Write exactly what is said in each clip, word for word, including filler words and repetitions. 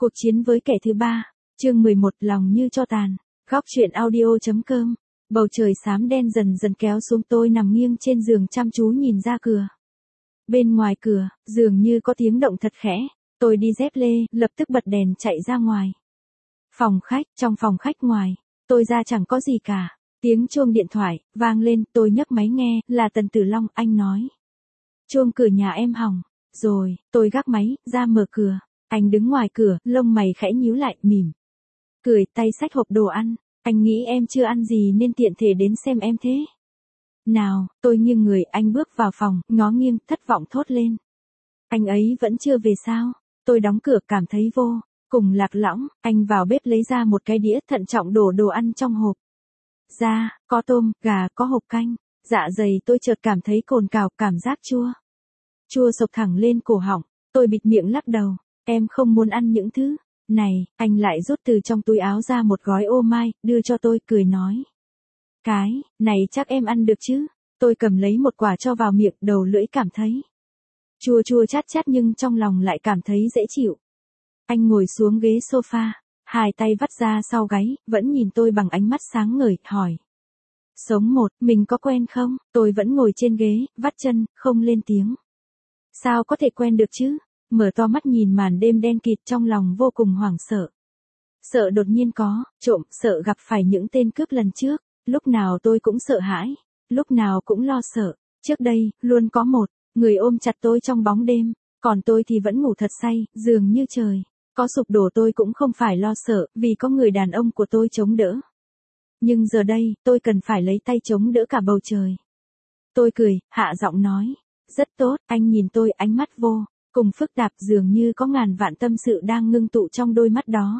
Cuộc chiến với kẻ thứ ba, chương mười một lòng như tro tàn, góc truyện audio.com. Bầu trời xám đen dần dần kéo xuống, tôi nằm nghiêng trên giường chăm chú nhìn ra cửa. Bên ngoài cửa, dường như có tiếng động thật khẽ, tôi đi dép lê, lập tức bật đèn chạy ra ngoài. Phòng khách, trong phòng khách ngoài, tôi ra chẳng có gì cả. Tiếng chuông điện thoại, vang lên, tôi nhấc máy nghe, là Tần Tử Long, anh nói. Chuông cửa nhà em hỏng, rồi, tôi gác máy, ra mở cửa. Anh đứng ngoài cửa, lông mày khẽ nhíu lại, mỉm. Cười, tay xách hộp đồ ăn. Anh nghĩ em chưa ăn gì nên tiện thể đến xem em thế. Nào, tôi nghiêng người, anh bước vào phòng, ngó nghiêng, thất vọng thốt lên. Anh ấy vẫn chưa về sao? Tôi đóng cửa, cảm thấy vô cùng lạc lõng. Anh vào bếp lấy ra một cái đĩa, thận trọng đổ đồ ăn trong hộp. Ra, có tôm, gà, có hộp canh. Dạ dày tôi chợt cảm thấy cồn cào, cảm giác chua. Chua sộc thẳng lên cổ họng. Tôi bịt miệng lắc đầu. Em không muốn ăn những thứ này. Anh lại rút từ trong túi áo ra một gói ô mai, đưa cho tôi, cười nói. Cái này chắc em ăn được chứ? Tôi cầm lấy một quả cho vào miệng, đầu lưỡi cảm thấy chua chua chát chát nhưng trong lòng lại cảm thấy dễ chịu. Anh ngồi xuống ghế sofa, hai tay vắt ra sau gáy, vẫn nhìn tôi bằng ánh mắt sáng ngời, hỏi. Sống một, mình có quen không? Tôi vẫn ngồi trên ghế, vắt chân, không lên tiếng. Sao có thể quen được chứ? Mở to mắt nhìn màn đêm đen kịt, trong lòng vô cùng hoảng sợ. Sợ đột nhiên có trộm, sợ gặp phải những tên cướp lần trước. Lúc nào tôi cũng sợ hãi, lúc nào cũng lo sợ. Trước đây, luôn có một người ôm chặt tôi trong bóng đêm, còn tôi thì vẫn ngủ thật say, dường như trời có sụp đổ tôi cũng không phải lo sợ, vì có người đàn ông của tôi chống đỡ. Nhưng giờ đây, tôi cần phải lấy tay chống đỡ cả bầu trời. Tôi cười, hạ giọng nói. Rất tốt, anh nhìn tôi, ánh mắt vô cùng phức tạp, dường như có ngàn vạn tâm sự đang ngưng tụ trong đôi mắt đó.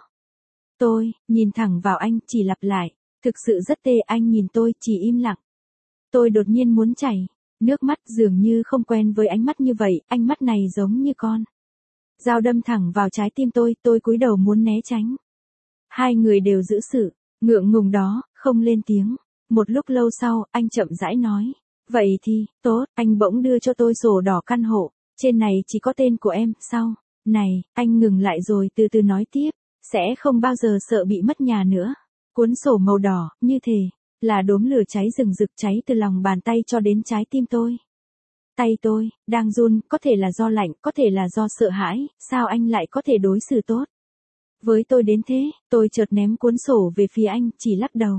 Tôi nhìn thẳng vào anh, chỉ lặp lại. Thực sự rất tê. Anh nhìn tôi, chỉ im lặng. Tôi đột nhiên muốn chảy nước mắt, dường như không quen với ánh mắt như vậy, ánh mắt này giống như con dao đâm thẳng vào trái tim tôi, tôi cúi đầu muốn né tránh. Hai người đều giữ sự ngượng ngùng đó, không lên tiếng. Một lúc lâu sau, anh chậm rãi nói. Vậy thì, tốt, anh bỗng đưa cho tôi sổ đỏ căn hộ, trên này chỉ có tên của em, sau này, anh ngừng lại rồi từ từ nói tiếp, sẽ không bao giờ sợ bị mất nhà nữa. Cuốn sổ màu đỏ, như thể là đốm lửa cháy rừng rực, cháy từ lòng bàn tay cho đến trái tim tôi. Tay tôi đang run, có thể là do lạnh, có thể là do sợ hãi, sao anh lại có thể đối xử tốt với tôi đến thế? Tôi chợt ném cuốn sổ về phía anh, chỉ lắc đầu.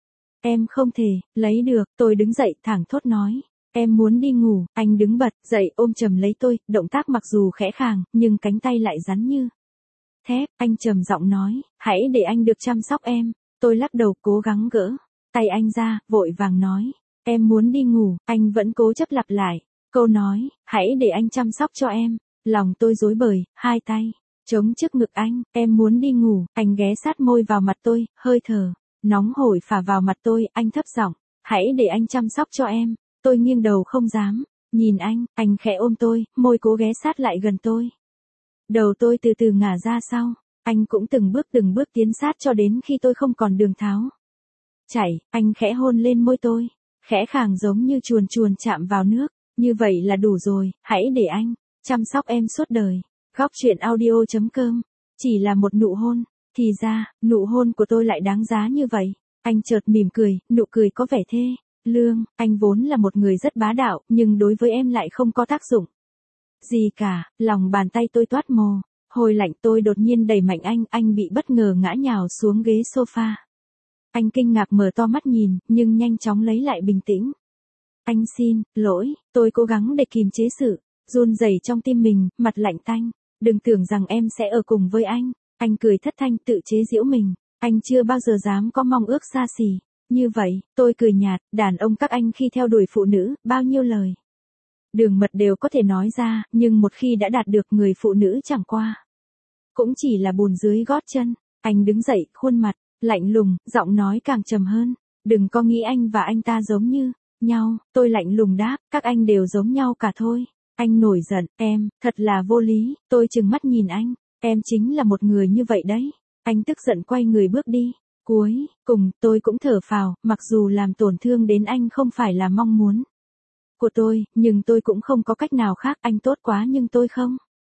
Em không thể lấy được. Tôi đứng dậy, thẳng thốt nói. Em muốn đi ngủ. Anh đứng bật dậy, ôm chầm lấy tôi, động tác mặc dù khẽ khàng, nhưng cánh tay lại rắn như thép. Anh trầm giọng nói, hãy để anh được chăm sóc em. Tôi lắc đầu, cố gắng gỡ tay anh ra, vội vàng nói. Em muốn đi ngủ. Anh vẫn cố chấp lặp lại câu nói, hãy để anh chăm sóc cho em. Lòng tôi rối bời, hai tay chống trước ngực anh. Em muốn đi ngủ. Anh ghé sát môi vào mặt tôi, hơi thở nóng hổi phả vào mặt tôi. Anh thấp giọng, hãy để anh chăm sóc cho em. Tôi nghiêng đầu không dám nhìn anh. Anh khẽ ôm tôi, môi cố ghé sát lại gần tôi. Đầu tôi từ từ ngả ra sau. Anh cũng từng bước từng bước tiến sát cho đến khi tôi không còn đường tháo chạy. Anh khẽ hôn lên môi tôi, khẽ khàng giống như chuồn chuồn chạm vào nước. Như vậy là đủ rồi, hãy để anh chăm sóc em suốt đời. Góc truyện audio.com. Chỉ là một nụ hôn, thì ra, nụ hôn của tôi lại đáng giá như vậy. Anh chợt mỉm cười, nụ cười có vẻ thê lương. Anh vốn là một người rất bá đạo, nhưng đối với em lại không có tác dụng gì cả. Lòng bàn tay tôi toát mồ hôi lạnh, tôi đột nhiên đẩy mạnh anh. Anh bị bất ngờ ngã nhào xuống ghế sofa. Anh kinh ngạc mở to mắt nhìn, nhưng nhanh chóng lấy lại bình tĩnh. Anh xin lỗi. Tôi cố gắng để kìm chế sự run rẩy trong tim mình, mặt lạnh tanh. Đừng tưởng rằng em sẽ ở cùng với anh. Anh cười thất thanh, tự chế giễu mình. Anh chưa bao giờ dám có mong ước xa xỉ như vậy. Tôi cười nhạt, đàn ông các anh khi theo đuổi phụ nữ, bao nhiêu lời đường mật đều có thể nói ra, nhưng một khi đã đạt được người phụ nữ chẳng qua cũng chỉ là bùn dưới gót chân. Anh đứng dậy, khuôn mặt lạnh lùng, giọng nói càng trầm hơn. Đừng có nghĩ anh và anh ta giống như nhau. Tôi lạnh lùng đáp, các anh đều giống nhau cả thôi. Anh nổi giận, em, thật là vô lý. Tôi trừng mắt nhìn anh, em chính là một người như vậy đấy. Anh tức giận quay người bước đi. Cuối cùng, tôi cũng thở phào, mặc dù làm tổn thương đến anh không phải là mong muốn của tôi, nhưng tôi cũng không có cách nào khác. Anh tốt quá nhưng tôi không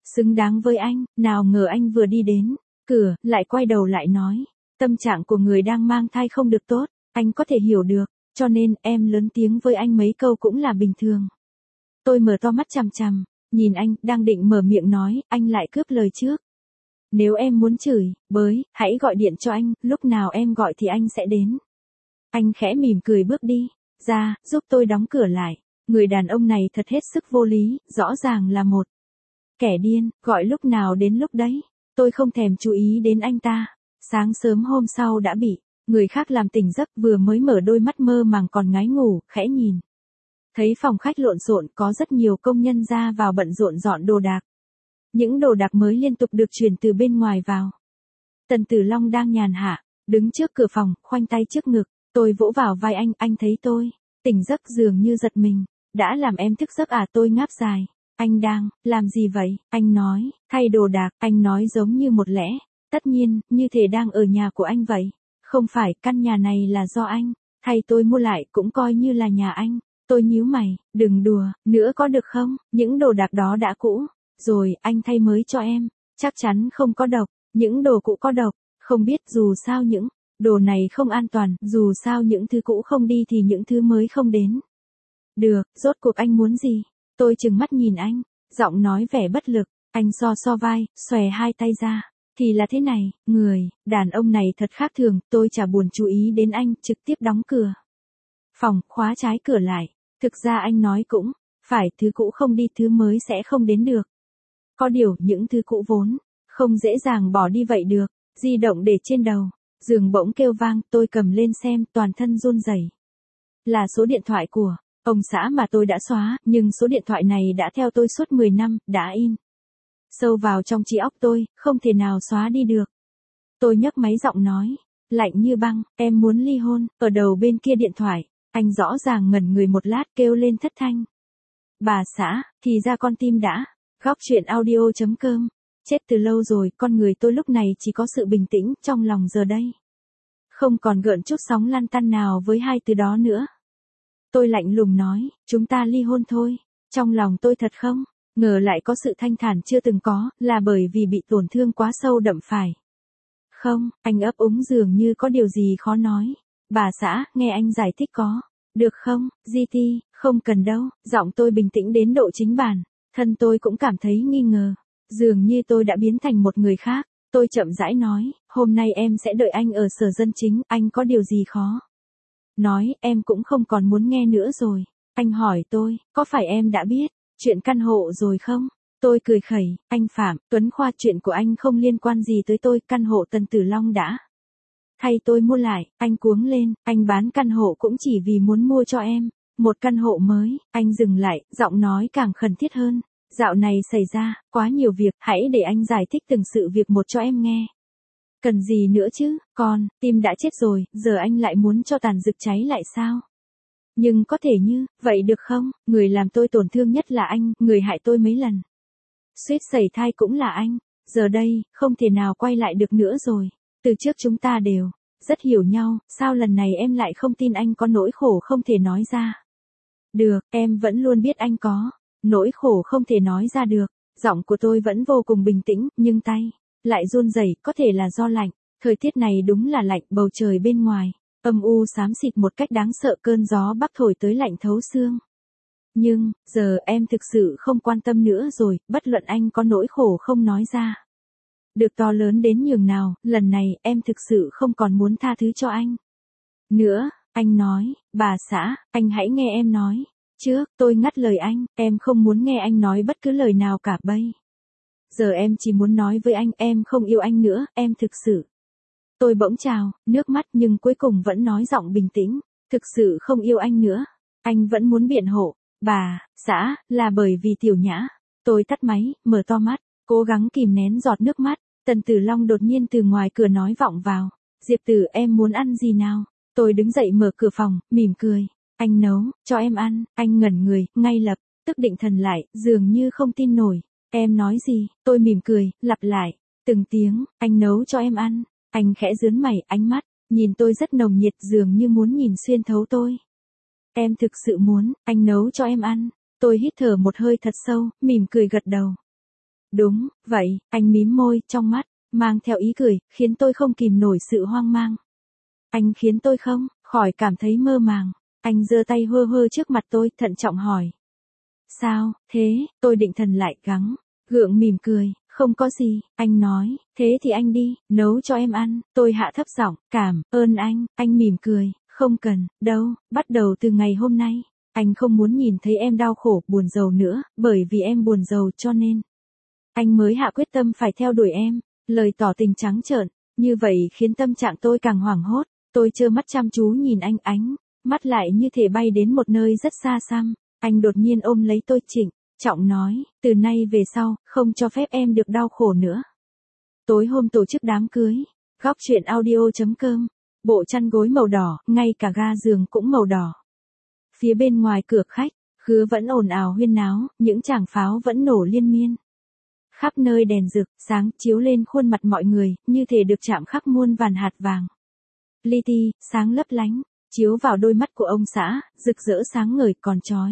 xứng đáng với anh, nào ngờ anh vừa đi đến cửa, lại quay đầu lại nói, tâm trạng của người đang mang thai không được tốt, anh có thể hiểu được, cho nên em lớn tiếng với anh mấy câu cũng là bình thường. Tôi mở to mắt chằm chằm, nhìn anh, đang định mở miệng nói, anh lại cướp lời trước. Nếu em muốn chửi, bới, hãy gọi điện cho anh, lúc nào em gọi thì anh sẽ đến. Anh khẽ mỉm cười bước đi ra, giúp tôi đóng cửa lại. Người đàn ông này thật hết sức vô lý, rõ ràng là một kẻ điên, gọi lúc nào đến lúc đấy. Tôi không thèm chú ý đến anh ta. Sáng sớm hôm sau đã bị người khác làm tỉnh giấc, vừa mới mở đôi mắt mơ màng còn ngái ngủ, khẽ nhìn. Thấy phòng khách lộn xộn, có rất nhiều công nhân ra vào bận rộn dọn đồ đạc. Những đồ đạc mới liên tục được chuyển từ bên ngoài vào. Tần Tử Long đang nhàn hạ, đứng trước cửa phòng, khoanh tay trước ngực. Tôi vỗ vào vai anh, anh thấy tôi tỉnh giấc dường như giật mình. Đã làm em thức giấc à? Tôi ngáp dài. Anh đang làm gì vậy? Anh nói, thay đồ đạc. Anh nói giống như một lẽ tất nhiên, như thể đang ở nhà của anh vậy. Không phải, căn nhà này là do anh thay tôi mua lại, cũng coi như là nhà anh. Tôi nhíu mày, đừng đùa nữa có được không? Những đồ đạc đó đã cũ rồi, anh thay mới cho em. Chắc chắn không có độc. Những đồ cũ có độc? Không biết, dù sao những đồ này không an toàn, dù sao những thứ cũ không đi thì những thứ mới không đến. Được, rốt cuộc anh muốn gì? Tôi trừng mắt nhìn anh, giọng nói vẻ bất lực. Anh so so vai, xòe hai tay ra. Thì là thế này, người đàn ông này thật khác thường. Tôi chả buồn chú ý đến anh, trực tiếp đóng cửa phòng, khóa trái cửa lại. Thực ra anh nói cũng phải, thứ cũ không đi, thứ mới sẽ không đến được. Có điều, những thứ cũ vốn không dễ dàng bỏ đi vậy được. Di động để trên đầu, giường bỗng kêu vang, tôi cầm lên xem, toàn thân run rẩy. Là số điện thoại của ông xã mà tôi đã xóa, nhưng số điện thoại này đã theo tôi suốt mười năm, đã in sâu vào trong trí óc tôi, không thể nào xóa đi được. Tôi nhấc máy giọng nói, lạnh như băng, em muốn ly hôn. Ở đầu bên kia điện thoại, anh rõ ràng ngẩn người một lát, kêu lên thất thanh. Bà xã, thì ra con tim đã. Góc chuyện audio chấm com. Chết từ lâu rồi, con người tôi lúc này chỉ có sự bình tĩnh, trong lòng giờ đây không còn gợn chút sóng lăn tăn nào với hai từ đó nữa. Tôi lạnh lùng nói, chúng ta ly hôn thôi. Trong lòng tôi thật không ngờ lại có sự thanh thản chưa từng có, là bởi vì bị tổn thương quá sâu đậm phải không? Anh ấp úng dường như có điều gì khó nói. Bà xã, nghe anh giải thích có được không? giê tê, không cần đâu. Giọng tôi bình tĩnh đến độ chính bản thân tôi cũng cảm thấy nghi ngờ. Dường như tôi đã biến thành một người khác. Tôi chậm rãi nói, hôm nay em sẽ đợi anh ở sở dân chính, anh có điều gì khó nói, em cũng không còn muốn nghe nữa rồi. Anh hỏi tôi, có phải em đã biết chuyện căn hộ rồi không? Tôi cười khẩy, anh Phạm Tuấn Khoa, chuyện của anh không liên quan gì tới tôi, căn hộ Tần Tử Long đã thay tôi mua lại. Anh cuống lên, anh bán căn hộ cũng chỉ vì muốn mua cho em một căn hộ mới. Anh dừng lại, giọng nói càng khẩn thiết hơn. Dạo này xảy ra quá nhiều việc, hãy để anh giải thích từng sự việc một cho em nghe. Cần gì nữa chứ, con, tim đã chết rồi, giờ anh lại muốn cho tàn rực cháy lại sao? Nhưng có thể như vậy được không? Người làm tôi tổn thương nhất là anh, người hại tôi mấy lần suýt sẩy thai cũng là anh. Giờ đây, không thể nào quay lại được nữa rồi. Từ trước chúng ta đều rất hiểu nhau, sao lần này em lại không tin anh có nỗi khổ không thể nói ra được? Em vẫn luôn biết anh có nỗi khổ không thể nói ra được. Giọng của tôi vẫn vô cùng bình tĩnh, nhưng tay lại run rẩy, có thể là do lạnh. Thời tiết này đúng là lạnh, bầu trời bên ngoài âm u xám xịt một cách đáng sợ, cơn gió bắc thổi tới lạnh thấu xương. Nhưng, giờ em thực sự không quan tâm nữa rồi, bất luận anh có nỗi khổ không nói ra được to lớn đến nhường nào, lần này em thực sự không còn muốn tha thứ cho anh nữa. Anh nói, bà xã, anh hãy nghe em nói. Trước, tôi ngắt lời anh, em không muốn nghe anh nói bất cứ lời nào cả bây giờ, em chỉ muốn nói với anh, em không yêu anh nữa, em thực sự. Tôi bỗng trào nước mắt, nhưng cuối cùng vẫn nói giọng bình tĩnh, thực sự không yêu anh nữa. Anh vẫn muốn biện hộ, bà xã, là bởi vì Tiểu Nhã. Tôi tắt máy, mở to mắt, cố gắng kìm nén giọt nước mắt. Tần Tử Long đột nhiên từ ngoài cửa nói vọng vào, Diệp Tử, em muốn ăn gì nào? Tôi đứng dậy mở cửa phòng, mỉm cười, anh nấu cho em ăn. Anh ngẩn người, ngay lập tức định thần lại, dường như không tin nổi. Em nói gì? Tôi mỉm cười, lặp lại từng tiếng, anh nấu cho em ăn. Anh khẽ nhướng mày, ánh mắt nhìn tôi rất nồng nhiệt, dường như muốn nhìn xuyên thấu tôi. Em thực sự muốn anh nấu cho em ăn. Tôi hít thở một hơi thật sâu, mỉm cười gật đầu. Đúng, vậy, anh mím môi, trong mắt, mang theo ý cười, khiến tôi không kìm nổi sự hoang mang. Anh khiến tôi không, khỏi cảm thấy mơ màng. Anh giơ tay hơ hơ trước mặt tôi, thận trọng hỏi. Sao, thế, tôi định thần lại gắng, gượng mỉm cười, không có gì, anh nói, thế thì anh đi, nấu cho em ăn, tôi hạ thấp giọng, cảm ơn anh, anh mỉm cười, không cần, đâu, bắt đầu từ ngày hôm nay, anh không muốn nhìn thấy em đau khổ, buồn rầu nữa, bởi vì em buồn rầu cho nên. Anh mới hạ quyết tâm phải theo đuổi em, lời tỏ tình trắng trợn, như vậy khiến tâm trạng tôi càng hoảng hốt, tôi trơ mắt chăm chú nhìn anh, ánh mắt lại như thể bay đến một nơi rất xa xăm. Anh đột nhiên ôm lấy tôi, trịnh trọng nói, từ nay về sau, không cho phép em được đau khổ nữa. Tối hôm tổ chức đám cưới, góc chuyện audio chấm com, bộ chăn gối màu đỏ, ngay cả ga giường cũng màu đỏ. Phía bên ngoài cửa khách, khứa vẫn ồn ào huyên náo, những tràng pháo vẫn nổ liên miên. Khắp nơi đèn rực, sáng chiếu lên khuôn mặt mọi người, như thể được chạm khắc muôn vàn hạt vàng. Li ti, sáng lấp lánh, chiếu vào đôi mắt của ông xã, rực rỡ sáng ngời còn chói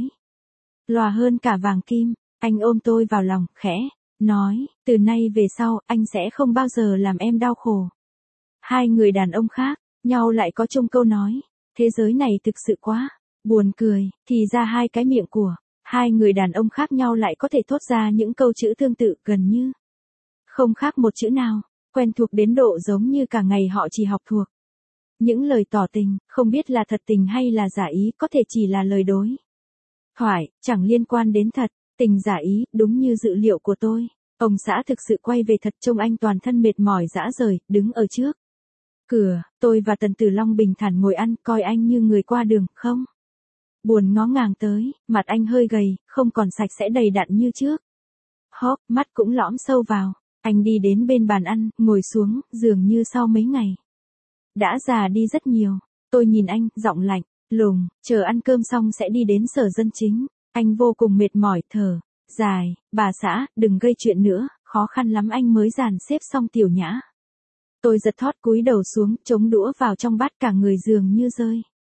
lòa hơn cả vàng kim. Anh ôm tôi vào lòng, khẽ nói, từ nay về sau, anh sẽ không bao giờ làm em đau khổ. Hai người đàn ông khác nhau lại có chung câu nói, thế giới này thực sự quá buồn cười, thì ra hai cái miệng của hai người đàn ông khác nhau lại có thể thốt ra những câu chữ tương tự, gần như không khác một chữ nào, quen thuộc đến độ giống như cả ngày họ chỉ học thuộc. Những lời tỏ tình, không biết là thật tình hay là giả ý, có thể chỉ là lời đối thoại, chẳng liên quan đến thật tình giả ý. Đúng như dự liệu của tôi, ông xã thực sự quay về thật, trông anh toàn thân mệt mỏi rã rời, đứng ở trước cửa. Tôi và Tần Tử Long bình thản ngồi ăn, coi anh như người qua đường, không buồn ngó ngàng tới. Mặt anh hơi gầy, không còn sạch sẽ đầy đặn như trước. Hốc mắt cũng lõm sâu vào. Anh đi đến bên bàn ăn, ngồi xuống, dường như sau mấy ngày đã già đi rất nhiều. Tôi nhìn anh, giọng lạnh lùng, chờ ăn cơm xong sẽ đi đến sở dân chính. Anh vô cùng mệt mỏi, thở dài, bà xã, đừng gây chuyện nữa, khó khăn lắm anh mới dàn xếp xong Tiểu Nhã. Tôi giật thót cúi đầu xuống, chống đũa vào trong bát, cả người dường như rơi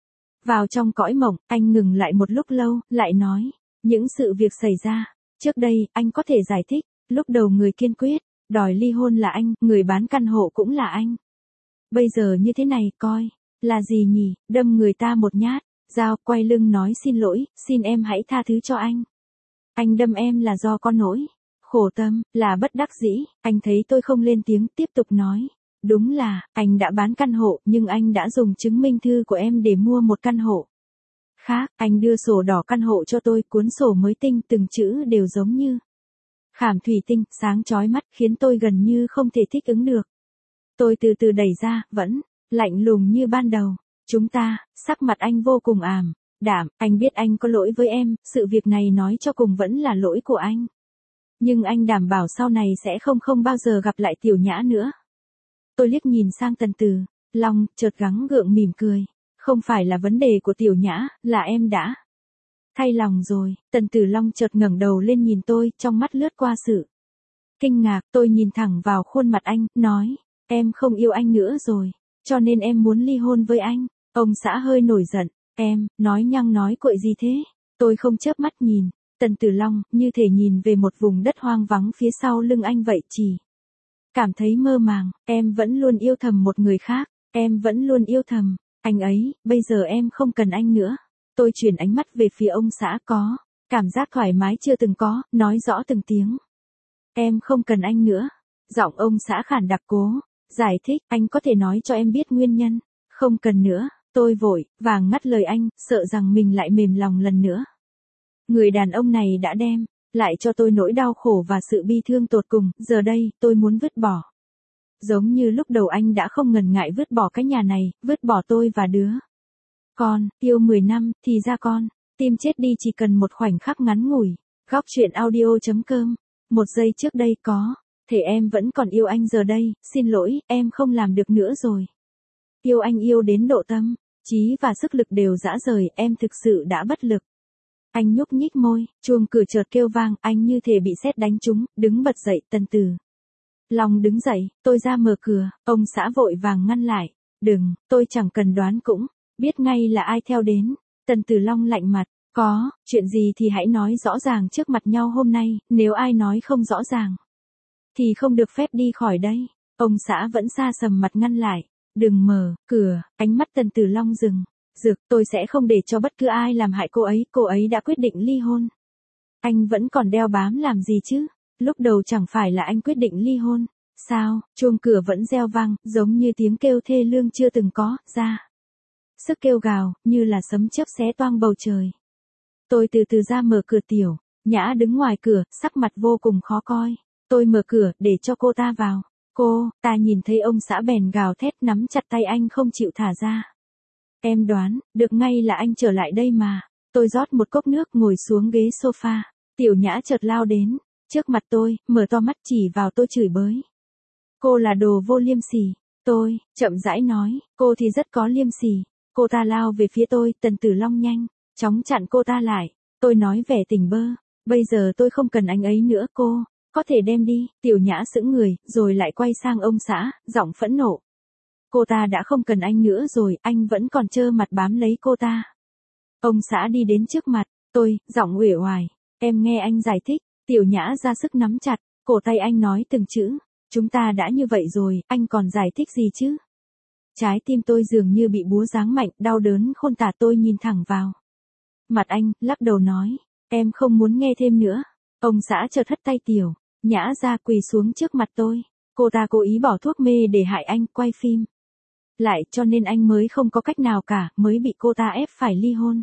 vào trong cõi mộng. Anh ngừng lại một lúc lâu, lại nói, những sự việc xảy ra trước đây, anh có thể giải thích. Lúc đầu người kiên quyết đòi ly hôn là anh, người bán căn hộ cũng là anh. Bây giờ như thế này, coi là gì nhỉ? Đâm người ta một nhát dao, quay lưng nói xin lỗi, xin em hãy tha thứ cho anh. Anh đâm em là do con nỗi khổ tâm, là bất đắc dĩ. Anh thấy tôi không lên tiếng, tiếp tục nói, đúng là anh đã bán căn hộ, nhưng anh đã dùng chứng minh thư của em để mua một căn hộ khác. Anh đưa sổ đỏ căn hộ cho tôi, cuốn sổ mới tinh, từng chữ đều giống như khảm thủy tinh, sáng chói mắt, khiến tôi gần như không thể thích ứng được. Tôi từ từ đẩy ra, vẫn lạnh lùng như ban đầu. Chúng ta, sắc mặt anh vô cùng ảm đạm, anh biết anh có lỗi với em, sự việc này nói cho cùng vẫn là lỗi của anh. Nhưng anh đảm bảo sau này sẽ không không bao giờ gặp lại Tiểu Nhã nữa. Tôi liếc nhìn sang Tần Tử Long, chợt gắng gượng mỉm cười. Không phải là vấn đề của Tiểu Nhã, là em đã thay lòng rồi. Tần Tử Long chợt ngẩng đầu lên nhìn tôi, trong mắt lướt qua sự kinh ngạc. Tôi nhìn thẳng vào khuôn mặt anh, nói, em không yêu anh nữa rồi, cho nên em muốn ly hôn với anh. Ông xã hơi nổi giận, em, nói nhăng nói cuội gì thế? Tôi không chớp mắt nhìn Tần Tử Long, như thể nhìn về một vùng đất hoang vắng phía sau lưng anh vậy, chỉ cảm thấy mơ màng. Em vẫn luôn yêu thầm một người khác, em vẫn luôn yêu thầm anh ấy, bây giờ em không cần anh nữa. Tôi chuyển ánh mắt về phía ông xã, có cảm giác thoải mái chưa từng có, nói rõ từng tiếng. Em không cần anh nữa. Giọng ông xã khản đặc cố giải thích, anh có thể nói cho em biết nguyên nhân. Không cần nữa. Tôi vội vàng ngắt lời anh, sợ rằng mình lại mềm lòng lần nữa. Người đàn ông này đã đem lại cho tôi nỗi đau khổ và sự bi thương tột cùng, giờ đây, tôi muốn vứt bỏ. Giống như lúc đầu anh đã không ngần ngại vứt bỏ cái nhà này, vứt bỏ tôi và đứa con, yêu mười năm, thì ra con, tim chết đi chỉ cần một khoảnh khắc ngắn ngủi. Góc chuyện audio chấm com, một giây trước đây có thể em vẫn còn yêu anh, giờ đây, xin lỗi, em không làm được nữa rồi. Yêu anh yêu đến độ tâm trí và sức lực đều rã rời, em thực sự đã bất lực. Anh nhúc nhích môi, chuông cửa chợt kêu vang, anh như thể bị sét đánh trúng, đứng bật dậy. Tần Tử Long đứng dậy, tôi ra mở cửa, ông xã vội vàng ngăn lại. Đừng, tôi chẳng cần đoán cũng biết ngay là ai theo đến. Tần Tử Long lạnh mặt, có chuyện gì thì hãy nói rõ ràng trước mặt nhau hôm nay, nếu ai nói không rõ ràng thì không được phép đi khỏi đây. Ông xã vẫn xa sầm mặt ngăn lại. Đừng mở cửa, ánh mắt Tần Tử Long dừng. Dược, tôi sẽ không để cho bất cứ ai làm hại cô ấy, cô ấy đã quyết định ly hôn. Anh vẫn còn đeo bám làm gì chứ? Lúc đầu chẳng phải là anh quyết định ly hôn. Sao, chuông cửa vẫn reo vang, giống như tiếng kêu thê lương chưa từng có, ra. Sức kêu gào, như là sấm chớp xé toang bầu trời. Tôi từ từ ra mở cửa. Tiểu Nhã đứng ngoài cửa, sắc mặt vô cùng khó coi. Tôi mở cửa, để cho cô ta vào. Cô, ta nhìn thấy ông xã bèn gào thét nắm chặt tay anh không chịu thả ra. Em đoán, được ngay là anh trở lại đây mà. Tôi rót một cốc nước ngồi xuống ghế sofa. Tiểu Nhã chợt lao đến, trước mặt tôi, mở to mắt chỉ vào tôi chửi bới. Cô là đồ vô liêm sỉ. Tôi, chậm rãi nói, cô thì rất có liêm sỉ. Cô ta lao về phía tôi, Tần Tử Long nhanh chóng chặn cô ta lại. Tôi nói vẻ tỉnh bơ, bây giờ tôi không cần anh ấy nữa cô, có thể đem đi. Tiểu Nhã sững người, rồi lại quay sang ông xã, giọng phẫn nộ. Cô ta đã không cần anh nữa rồi, anh vẫn còn trơ mặt bám lấy cô ta. Ông xã đi đến trước mặt tôi, giọng uể oải. Em nghe anh giải thích. Tiểu Nhã ra sức nắm chặt cổ tay anh nói từng chữ. Chúng ta đã như vậy rồi, anh còn giải thích gì chứ? Trái tim tôi dường như bị búa giáng mạnh, đau đớn khôn tả. Tôi nhìn thẳng vào mặt anh, lắc đầu nói, em không muốn nghe thêm nữa. Ông xã chợt hất tay Tiểu Nhã ra quỳ xuống trước mặt tôi. Cô ta cố ý bỏ thuốc mê để hại anh, quay phim lại cho nên anh mới không có cách nào cả, mới bị cô ta ép phải ly hôn.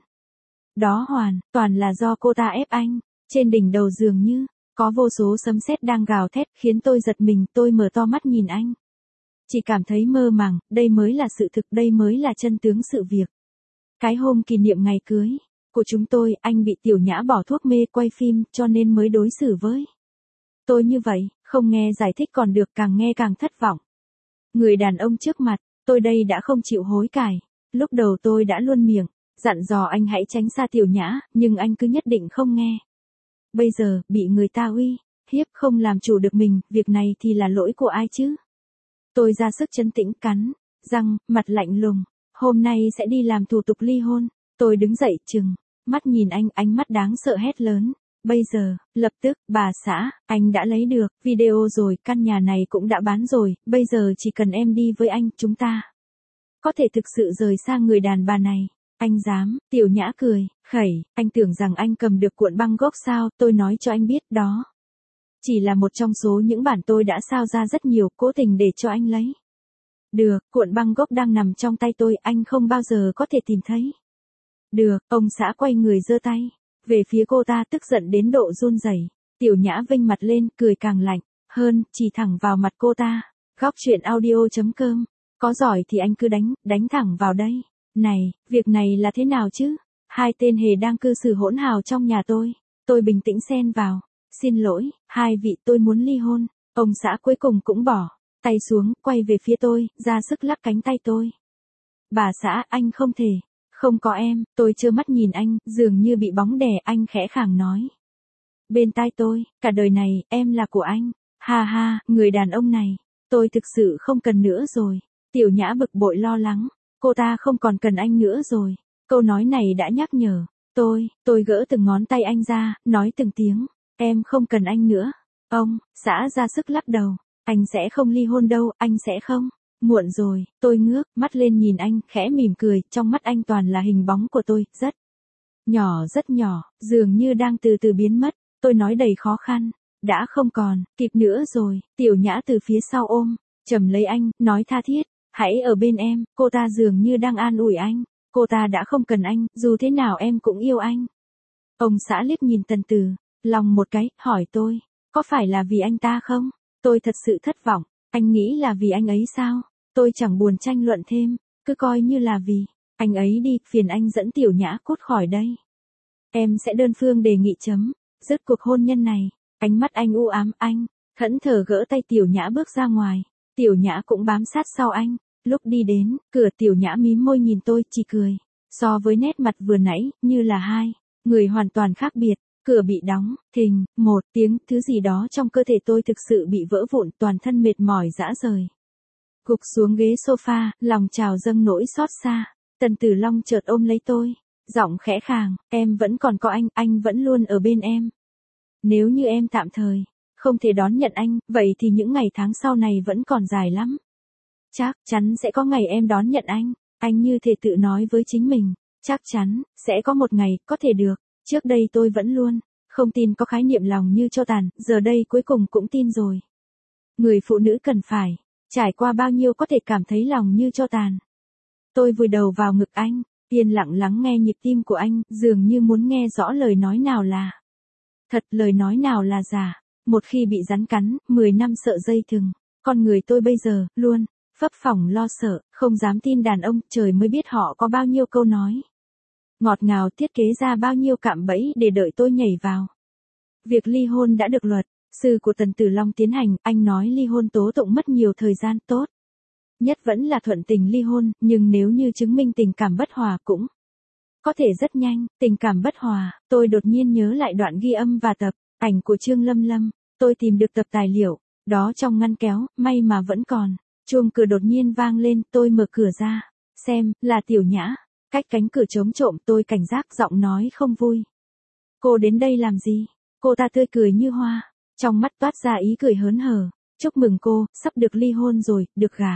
Đó hoàn toàn là do cô ta ép anh. Trên đỉnh đầu dường như có vô số sấm sét đang gào thét, khiến tôi giật mình. Tôi mở to mắt nhìn anh, chỉ cảm thấy mơ màng. Đây mới là sự thực, đây mới là chân tướng sự việc. Cái hôm kỷ niệm ngày cưới của chúng tôi, anh bị Tiểu Nhã bỏ thuốc mê quay phim, cho nên mới đối xử với tôi như vậy. Không nghe giải thích còn được, càng nghe càng thất vọng. Người đàn ông trước mặt tôi đây đã không chịu hối cải. Lúc đầu tôi đã luôn miệng dặn dò anh hãy tránh xa Tiểu Nhã, nhưng anh cứ nhất định không nghe. Bây giờ, bị người ta uy hiếp không làm chủ được mình, việc này thì là lỗi của ai chứ? Tôi ra sức trấn tĩnh, cắn răng, mặt lạnh lùng. Hôm nay sẽ đi làm thủ tục ly hôn. Tôi đứng dậy, trừng mắt nhìn anh, ánh mắt đáng sợ hét lớn. Bây giờ, lập tức, bà xã, anh đã lấy được video rồi, căn nhà này cũng đã bán rồi, bây giờ chỉ cần em đi với anh, chúng ta có thể thực sự rời xa người đàn bà này. Anh dám? Tiểu Nhã cười khẩy, anh tưởng rằng anh cầm được cuộn băng gốc sao? Tôi nói cho anh biết đó chỉ là một trong số những bản tôi đã sao ra rất nhiều, cố tình để cho anh lấy. Được, cuộn băng gốc đang nằm trong tay tôi, anh không bao giờ có thể tìm thấy. Được, ông xã quay người giơ tay về phía cô ta, tức giận đến độ run rẩy. Tiểu Nhã vênh mặt lên, cười càng lạnh hơn, chỉ thẳng vào mặt cô ta. Góc truyện audio chấm com. Có giỏi thì anh cứ đánh, đánh thẳng vào đây. Này, việc này là thế nào chứ? Hai tên hề đang cư xử hỗn hào trong nhà tôi. Tôi bình tĩnh xen vào. Xin lỗi, hai vị, tôi muốn ly hôn. Ông xã cuối cùng cũng bỏ tay xuống, quay về phía tôi, ra sức lắc cánh tay tôi. Bà xã, anh không thể. Không có em. Tôi trơ mắt nhìn anh, dường như bị bóng đè. Anh khẽ khàng nói bên tai tôi, cả đời này, em là của anh. Ha ha, người đàn ông này, tôi thực sự không cần nữa rồi. Tiểu Nhã bực bội lo lắng. Cô ta không còn cần anh nữa rồi. Câu nói này đã nhắc nhở tôi. Tôi gỡ từng ngón tay anh ra, nói từng tiếng. Em không cần anh nữa. Ông xã ra sức lắc đầu. Anh sẽ không ly hôn đâu, anh sẽ không. Muộn rồi. Tôi ngước mắt lên nhìn anh, khẽ mỉm cười. Trong mắt anh toàn là hình bóng của tôi, rất nhỏ rất nhỏ, dường như đang từ từ biến mất. Tôi nói đầy khó khăn. Đã không còn kịp nữa rồi. Tiểu Nhã từ phía sau ôm chầm lấy anh, nói tha thiết. Hãy ở bên em. Cô ta dường như đang an ủi anh. Cô ta đã không cần anh, dù thế nào em cũng yêu anh. Ông xã liếc nhìn Tần Tử Long một cái, hỏi tôi, có phải là vì anh ta không? Tôi thật sự thất vọng. Anh nghĩ là vì anh ấy sao? Tôi chẳng buồn tranh luận thêm, cứ coi như là vì anh ấy đi. Phiền anh dẫn Tiểu Nhã cút khỏi đây. Em sẽ đơn phương đề nghị chấm dứt cuộc hôn nhân này. Ánh mắt anh u ám. Anh thẫn thờ gỡ tay Tiểu Nhã bước ra ngoài. Tiểu Nhã cũng bám sát sau anh. Lúc đi đến cửa, Tiểu Nhã mím môi nhìn tôi, chỉ cười. So với nét mặt vừa nãy, như là hai người hoàn toàn khác biệt. Cửa bị đóng, thình, một tiếng, thứ gì đó trong cơ thể tôi thực sự bị vỡ vụn, toàn thân mệt mỏi rã rời. Gục xuống ghế sofa, lòng trào dâng nỗi xót xa. Tần Tử Long chợt ôm lấy tôi, giọng khẽ khàng, em vẫn còn có anh, anh vẫn luôn ở bên em. Nếu như em tạm thời không thể đón nhận anh, vậy thì những ngày tháng sau này vẫn còn dài lắm. Chắc chắn sẽ có ngày em đón nhận anh, anh như thể tự nói với chính mình, chắc chắn, sẽ có một ngày, có thể được, trước đây tôi vẫn luôn, không tin có khái niệm lòng như cho tàn, giờ đây cuối cùng cũng tin rồi. Người phụ nữ cần phải, trải qua bao nhiêu có thể cảm thấy lòng như cho tàn. Tôi vùi đầu vào ngực anh, yên lặng lắng nghe nhịp tim của anh, dường như muốn nghe rõ lời nói nào là thật, lời nói nào là giả. Một khi bị rắn cắn, mười năm sợ dây thừng, con người tôi bây giờ, luôn, phấp phỏng lo sợ, không dám tin đàn ông, trời mới biết họ có bao nhiêu câu nói. Ngọt ngào thiết kế ra bao nhiêu cạm bẫy để đợi tôi nhảy vào. Việc ly hôn đã được luật sư của Tần Tử Long tiến hành, anh nói ly hôn tố tụng mất nhiều thời gian, tốt nhất vẫn là thuận tình ly hôn, nhưng nếu như chứng minh tình cảm bất hòa cũng có thể rất nhanh. Tình cảm bất hòa, tôi đột nhiên nhớ lại đoạn ghi âm và tập ảnh của Trương Lâm Lâm, tôi tìm được tập tài liệu đó trong ngăn kéo, may mà vẫn còn. Chuông cửa đột nhiên vang lên, tôi mở cửa ra, xem, là Tiểu Nhã. Cách cánh cửa trống trộm, tôi cảnh giác, giọng nói không vui. Cô đến đây làm gì? Cô ta tươi cười như hoa, trong mắt toát ra ý cười hớn hở. Chúc mừng cô, sắp được ly hôn rồi, được gả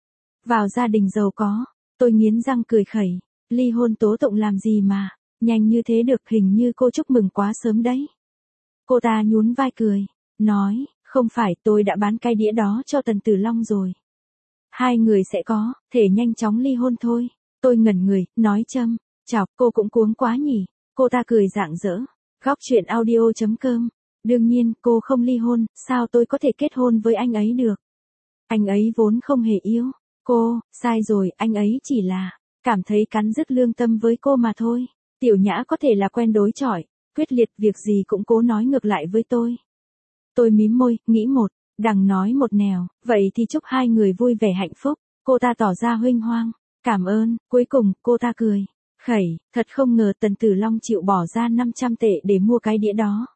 vào gia đình giàu có. Tôi nghiến răng cười khẩy, ly hôn tố tụng làm gì mà nhanh như thế được, hình như cô chúc mừng quá sớm đấy. Cô ta nhún vai cười, nói, không phải, tôi đã bán cái đĩa đó cho Tần Tử Long rồi. Hai người sẽ có thể nhanh chóng ly hôn thôi. Tôi ngẩn người, nói châm chọc, cô cũng cuống quá nhỉ. Cô ta cười rạng rỡ. Góc truyện audio chấm com. Đương nhiên, cô không ly hôn, sao tôi có thể kết hôn với anh ấy được? Anh ấy vốn không hề yêu cô, sai rồi, anh ấy chỉ là cảm thấy cắn rứt lương tâm với cô mà thôi. Tiểu Nhã có thể là quen đối chọi, quyết liệt, việc gì cũng cố nói ngược lại với tôi. Tôi mím môi, nghĩ một đằng nói một nẻo, vậy thì chúc hai người vui vẻ hạnh phúc. Cô ta tỏ ra huênh hoang, cảm ơn. Cuối cùng, cô ta cười khẩy, thật không ngờ Tần Tử Long chịu bỏ ra năm trăm tệ để mua cái đĩa đó.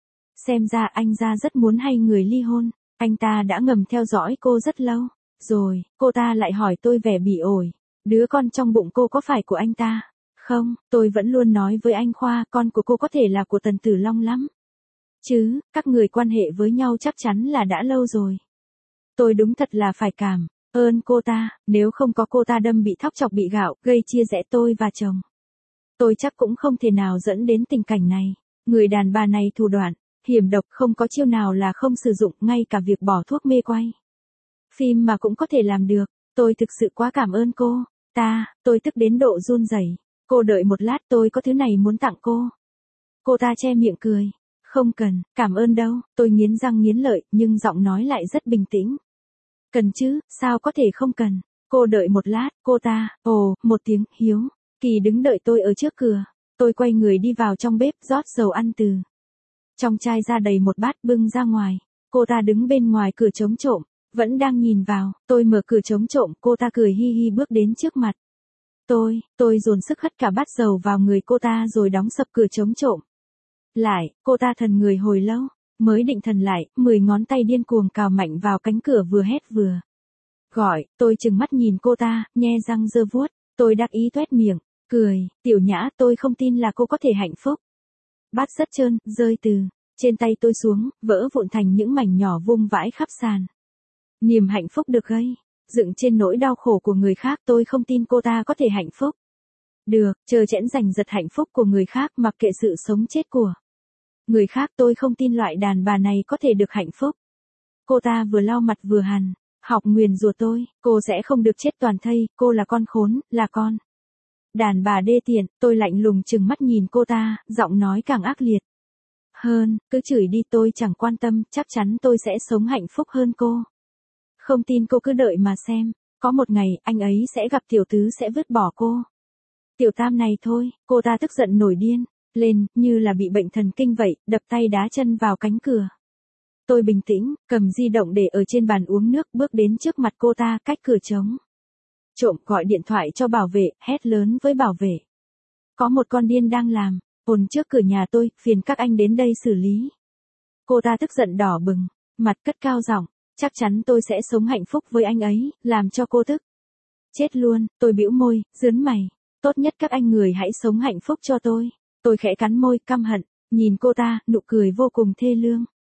Xem ra anh ra rất muốn hai người ly hôn, anh ta đã ngầm theo dõi cô rất lâu. Rồi, cô ta lại hỏi tôi vẻ bỉ ổi, đứa con trong bụng cô có phải của anh ta? Không, tôi vẫn luôn nói với anh Khoa, con của cô có thể là của Tần Tử Long lắm. Chứ, các người quan hệ với nhau chắc chắn là đã lâu rồi. Tôi đúng thật là phải cảm ơn cô ta, nếu không có cô ta đâm bị thóc chọc bị gạo, gây chia rẽ tôi và chồng. Tôi chắc cũng không thể nào dẫn đến tình cảnh này. Người đàn bà này thủ đoạn, hiểm độc, không có chiêu nào là không sử dụng, ngay cả việc bỏ thuốc mê quay phim mà cũng có thể làm được. Tôi thực sự quá cảm ơn cô. Ta, tôi tức đến độ run rẩy. Cô đợi một lát, tôi có thứ này muốn tặng cô. Cô ta che miệng cười. Không cần, cảm ơn đâu. Tôi nghiến răng nghiến lợi, nhưng giọng nói lại rất bình tĩnh. Cần chứ, sao có thể không cần. Cô đợi một lát, cô ta, ồ, một tiếng, Hiếu Kỳ đứng đợi tôi ở trước cửa. Tôi quay người đi vào trong bếp, rót dầu ăn từ trong chai ra đầy một bát, bưng ra ngoài. Cô ta đứng bên ngoài cửa trống trộm, vẫn đang nhìn vào. Tôi mở cửa trống trộm, cô ta cười hi hi bước đến trước mặt tôi. Tôi dồn sức hất cả bát dầu vào người cô ta rồi đóng sập cửa trống trộm lại. Cô ta thần người hồi lâu, mới định thần lại, mười ngón tay điên cuồng cào mạnh vào cánh cửa, vừa hét vừa gọi. Tôi trừng mắt nhìn cô ta, nhe răng giơ vuốt. Tôi đắc ý toét miệng, cười, Tiểu Nhã, tôi không tin là cô có thể hạnh phúc. Bát rất trơn, rơi từ trên tay tôi xuống, vỡ vụn thành những mảnh nhỏ vung vãi khắp sàn. Niềm hạnh phúc được gây dựng trên nỗi đau khổ của người khác, tôi không tin cô ta có thể hạnh phúc được, chờ chẽn giành giật hạnh phúc của người khác, mặc kệ sự sống chết của người khác. Tôi không tin loại đàn bà này có thể được hạnh phúc. Cô ta vừa lau mặt vừa hằn học nguyền rủa tôi, cô sẽ không được chết toàn thây, cô là con khốn, là con đàn bà đê tiện. Tôi lạnh lùng trừng mắt nhìn cô ta, giọng nói càng ác liệt hơn, cứ chửi đi, tôi chẳng quan tâm, chắc chắn tôi sẽ sống hạnh phúc hơn cô. Không tin cô cứ đợi mà xem, có một ngày, anh ấy sẽ gặp tiểu tứ sẽ vứt bỏ cô. Tiểu tam này thôi. Cô ta tức giận nổi điên lên, như là bị bệnh thần kinh vậy, đập tay đá chân vào cánh cửa. Tôi bình tĩnh, cầm di động để ở trên bàn uống nước, bước đến trước mặt cô ta, cách cửa trống trộm, gọi điện thoại cho bảo vệ, hét lớn với bảo vệ. Có một con điên đang làm ồn trước cửa nhà tôi, phiền các anh đến đây xử lý. Cô ta tức giận đỏ bừng, mặt cất cao giọng, chắc chắn tôi sẽ sống hạnh phúc với anh ấy, làm cho cô tức chết luôn. Tôi bĩu môi, rướn mày, tốt nhất các anh người hãy sống hạnh phúc cho tôi. Tôi khẽ cắn môi, căm hận nhìn cô ta, nụ cười vô cùng thê lương.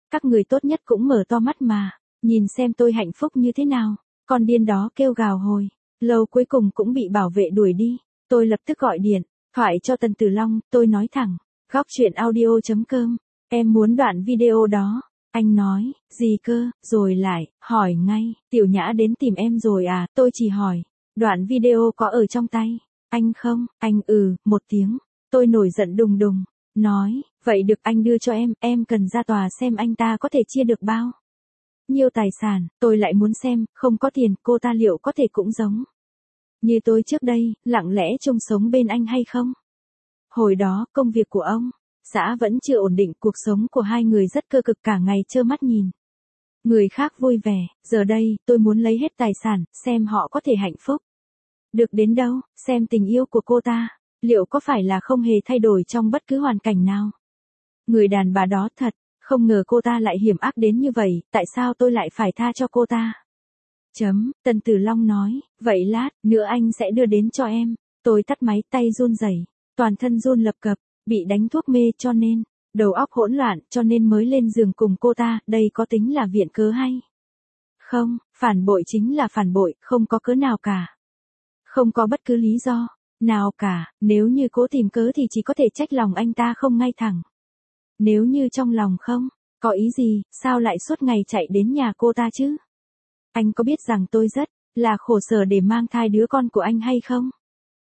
Các người tốt nhất cũng mở to mắt mà, nhìn xem tôi hạnh phúc như thế nào. Con điên đó kêu gào hồi lâu cuối cùng cũng bị bảo vệ đuổi đi. Tôi lập tức gọi điện thoại cho Tần Tử Long, tôi nói thẳng, góc chuyện audio chấm com, em muốn đoạn video đó. Anh nói, gì cơ, rồi lại, hỏi ngay, Tiểu Nhã đến tìm em rồi à, tôi chỉ hỏi, đoạn video có ở trong tay. Anh không, anh ừ, một tiếng. Tôi nổi giận đùng đùng, nói, vậy được anh đưa cho em, em cần ra tòa xem anh ta có thể chia được bao nhiêu tài sản, tôi lại muốn xem, không có tiền, cô ta liệu có thể cũng giống như tôi trước đây, lặng lẽ chung sống bên anh hay không? Hồi đó, công việc của ông xã vẫn chưa ổn định, cuộc sống của hai người rất cơ cực, cả ngày trơ mắt nhìn người khác vui vẻ, giờ đây, tôi muốn lấy hết tài sản, xem họ có thể hạnh phúc được đến đâu, xem tình yêu của cô ta, liệu có phải là không hề thay đổi trong bất cứ hoàn cảnh nào. Người đàn bà đó thật, không ngờ cô ta lại hiểm ác đến như vậy, tại sao tôi lại phải tha cho cô ta? Chấm, Tần Tử Long nói, vậy lát nữa anh sẽ đưa đến cho em. Tôi tắt máy, tay run rẩy, toàn thân run lập cập, bị đánh thuốc mê cho nên, đầu óc hỗn loạn cho nên mới lên giường cùng cô ta, đây có tính là viện cớ hay? Không, phản bội chính là phản bội, không có cớ nào cả. Không có bất cứ lý do nào cả, nếu như cố tìm cớ thì chỉ có thể trách lòng anh ta không ngay thẳng. Nếu như trong lòng không có ý gì, sao lại suốt ngày chạy đến nhà cô ta chứ? Anh có biết rằng tôi rất là khổ sở để mang thai đứa con của anh hay không?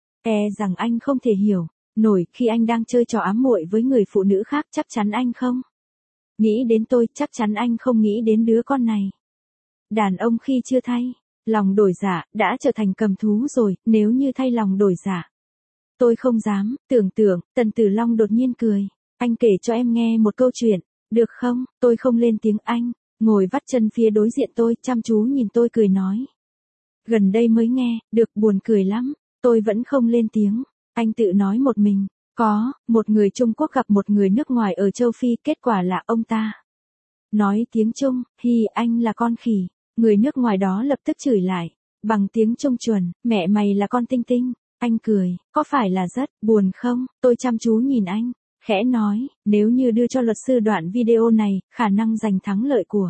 E rằng anh không thể hiểu nổi khi anh đang chơi trò ám muội với người phụ nữ khác, chắc chắn anh không nghĩ đến tôi, chắc chắn anh không nghĩ đến đứa con này. Đàn ông khi chưa thay lòng đổi dạ, đã trở thành cầm thú rồi, nếu như thay lòng đổi dạ. Tôi không dám tưởng tượng. Tần Tử Long đột nhiên cười. Anh kể cho em nghe một câu chuyện, được không? Tôi không lên tiếng, anh ngồi vắt chân phía đối diện tôi, chăm chú nhìn tôi cười nói. Gần đây mới nghe, được, buồn cười lắm. Tôi vẫn không lên tiếng. Anh tự nói một mình. Có, một người Trung Quốc gặp một người nước ngoài ở châu Phi, kết quả là ông ta nói tiếng Trung, hi anh là con khỉ. Người nước ngoài đó lập tức chửi lại, bằng tiếng Trung chuẩn, mẹ mày là con tinh tinh. Anh cười, có phải là rất buồn không? Tôi chăm chú nhìn anh, khẽ nói, nếu như đưa cho luật sư đoạn video này, khả năng giành thắng lợi của